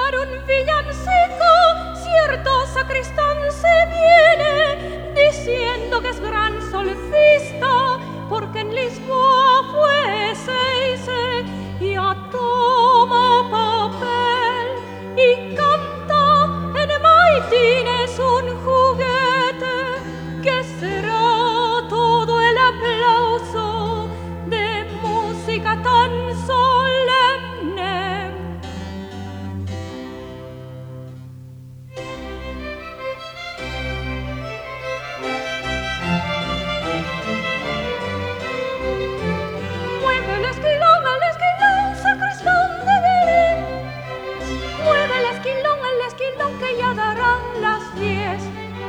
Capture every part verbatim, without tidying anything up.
cantar un villancico, cierto sacristán se viene diciendo que es gran solfista, porque en Lisboa fue Seise y a toma papel y canta en maitines un juguete que será todo el aplauso de música tan solemne. Mueve el esquilón, el esquilón, sacristán de Belén. Mueve el esquilón, el esquilón, que ya darán las diez.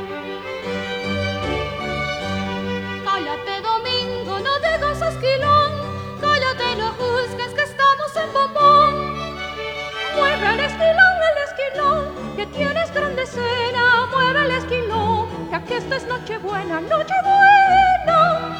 Cállate, Domingo, no digas esquilón. Cállate, no juzgues que estamos en bombón. Mueve el esquilón, el esquilón, que tienes grande cena. Mueve el esquilón, que aquí esta es Nochebuena, Nochebuena.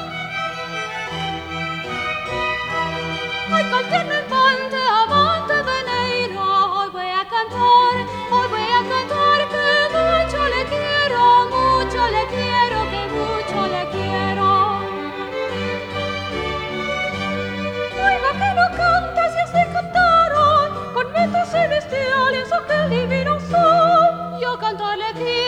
Ay, cualquier infante, amante de Neira, hoy voy a cantar, hoy voy a cantar, que mucho le quiero, mucho le quiero, que mucho le quiero. Oiga que no cantas y así cantaron, con metros celestiales aquel divino sol. Yo canto le quiero.